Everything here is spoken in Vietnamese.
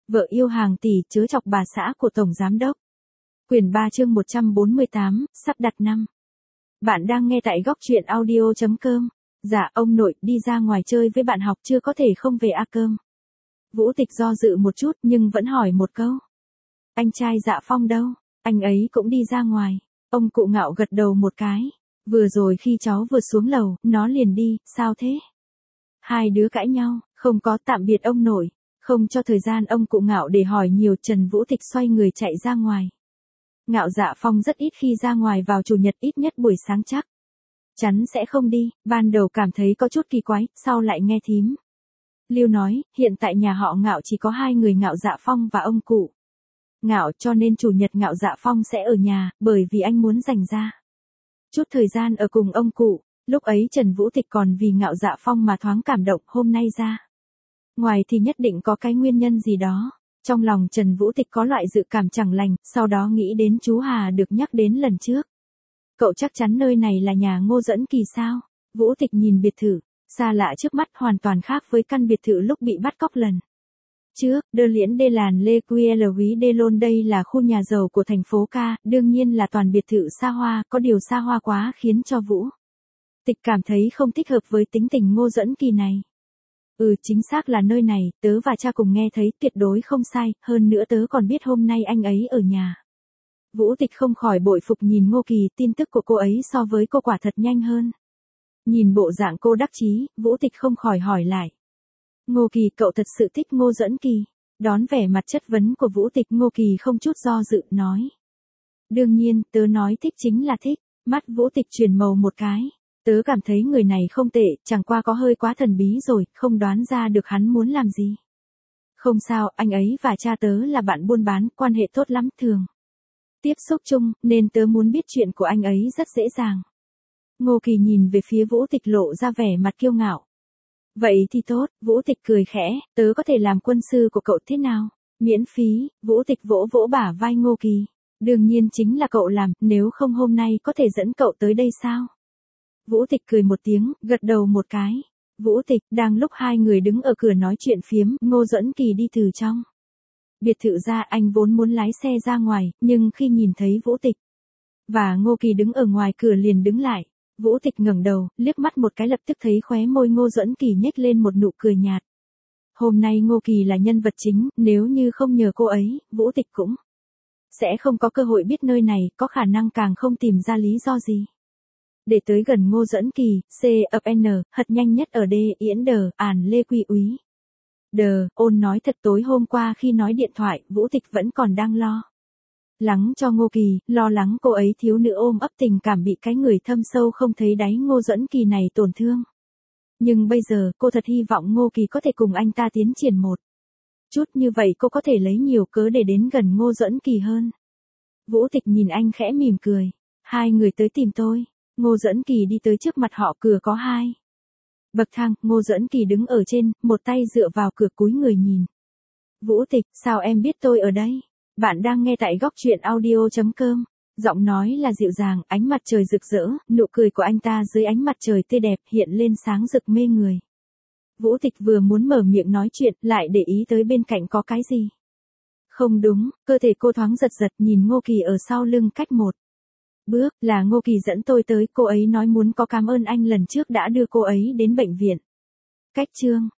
Vợ yêu hàng tỷ chớ chọc bà xã của Tổng Giám Đốc. Quyển 3 chương 148, sắp đặt năm. Bạn đang nghe tại góc truyện audio.com. Dạ ông nội đi ra ngoài chơi với bạn học chưa có thể không về a cơm. Vũ Tịch do dự một chút nhưng vẫn hỏi một câu. Anh trai Dạ Phong đâu? Anh ấy cũng đi ra ngoài. Ông cụ Ngạo gật đầu một cái. Vừa rồi khi cháu vừa xuống lầu, nó liền đi, sao thế? Hai đứa cãi nhau, không có tạm biệt ông nội. Không cho thời gian ông cụ Ngạo để hỏi nhiều, Trần Vũ Tịch xoay người chạy ra ngoài. Ngạo Dạ Phong rất ít khi ra ngoài vào chủ nhật, ít nhất buổi sáng chắc chắn sẽ không đi, ban đầu cảm thấy có chút kỳ quái, sau lại nghe thím Lưu nói, hiện tại nhà họ Ngạo chỉ có hai người Ngạo Dạ Phong và ông cụ Ngạo, cho nên chủ nhật Ngạo Dạ Phong sẽ ở nhà, bởi vì anh muốn dành ra chút thời gian ở cùng ông cụ. Lúc ấy Trần Vũ Tịch còn vì Ngạo Dạ Phong mà thoáng cảm động, hôm nay ra ngoài thì nhất định có cái nguyên nhân gì đó. Trong lòng Trần Vũ Tịch có loại dự cảm chẳng lành, sau đó nghĩ đến chú Hà được nhắc đến lần trước. Cậu chắc chắn nơi này là nhà Ngô Dẫn Kỳ sao? Vũ Tịch nhìn biệt thự, xa lạ trước mắt hoàn toàn khác với căn biệt thự lúc bị bắt cóc lần trước. Đơ Liễn Đê Làn Lê Quy Đê Lôn, đây là khu nhà giàu của thành phố Ca, đương nhiên là toàn biệt thự xa hoa, có điều xa hoa quá khiến cho Vũ Tịch cảm thấy không thích hợp với tính tình Ngô Dẫn Kỳ này. Chính xác là nơi này, tớ và cha cùng nghe thấy, tuyệt đối không sai, hơn nữa tớ còn biết hôm nay anh ấy ở nhà. Vũ Tịch không khỏi bội phục nhìn Ngô Kỳ, tin tức của cô ấy so với cô quả thật nhanh hơn. Nhìn bộ dạng cô đắc chí, Vũ Tịch không khỏi hỏi lại. Ngô Kỳ, cậu thật sự thích Ngô Dẫn Kỳ? Đón vẻ mặt chất vấn của Vũ Tịch, Ngô Kỳ không chút do dự, nói. Đương nhiên, tớ nói thích chính là thích. Mắt Vũ Tịch chuyển màu một cái. Tớ cảm thấy người này không tệ, chẳng qua có hơi quá thần bí rồi, không đoán ra được hắn muốn làm gì. Không sao, anh ấy và cha tớ là bạn buôn bán, quan hệ tốt lắm, thường tiếp xúc chung, nên tớ muốn biết chuyện của anh ấy rất dễ dàng. Ngô Kỳ nhìn về phía Vũ Tịch lộ ra vẻ mặt kiêu ngạo. Vậy thì tốt, Vũ Tịch cười khẽ, tớ có thể làm quân sư của cậu thế nào? Miễn phí. Vũ Tịch vỗ vỗ bả vai Ngô Kỳ. Đương nhiên chính là cậu làm, nếu không hôm nay có thể dẫn cậu tới đây sao? Vũ Tịch cười một tiếng, gật đầu một cái. Vũ Tịch, đang lúc hai người đứng ở cửa nói chuyện phiếm, Ngô Dẫn Kỳ đi từ trong biệt thự ra. Anh vốn muốn lái xe ra ngoài, nhưng khi nhìn thấy Vũ Tịch và Ngô Kỳ đứng ở ngoài cửa liền đứng lại. Vũ Tịch ngẩng đầu, liếc mắt một cái, lập tức thấy khóe môi Ngô Dẫn Kỳ nhếch lên một nụ cười nhạt. Hôm nay Ngô Kỳ là nhân vật chính, nếu như không nhờ cô ấy, Vũ Tịch cũng sẽ không có cơ hội biết nơi này, có khả năng càng không tìm ra lý do gì để tới gần Ngô Dẫn Kỳ. C.N. Hật nhanh nhất ở D. Yến Đờ, Ản Lê Quy Úy. Đờ, ôn nói thật, tối hôm qua khi nói điện thoại, Vũ Tịch vẫn còn đang lo lắng cho Ngô Kỳ, lo lắng cô ấy thiếu nữ ôm ấp tình cảm bị cái người thâm sâu không thấy đáy Ngô Dẫn Kỳ này tổn thương. Nhưng bây giờ, cô thật hy vọng Ngô Kỳ có thể cùng anh ta tiến triển một chút, như vậy cô có thể lấy nhiều cớ để đến gần Ngô Dẫn Kỳ hơn. Vũ Tịch nhìn anh khẽ mỉm cười. Hai người tới tìm tôi. Ngô Dẫn Kỳ đi tới trước mặt họ, cửa có hai bậc thang, Ngô Dẫn Kỳ đứng ở trên, một tay dựa vào cửa cúi người nhìn. Vũ Tịch, sao em biết tôi ở đây? Bạn đang nghe tại góc truyện audio.com. Giọng nói là dịu dàng, ánh mặt trời rực rỡ, nụ cười của anh ta dưới ánh mặt trời tươi đẹp hiện lên sáng rực mê người. Vũ Tịch vừa muốn mở miệng nói chuyện, lại để ý tới bên cạnh có cái gì không đúng, cơ thể cô thoáng giật giật, nhìn Ngô Kỳ ở sau lưng cách một bước. Là Ngô Kỳ dẫn tôi tới, cô ấy nói muốn có cảm ơn anh lần trước đã đưa cô ấy đến bệnh viện. Cách chương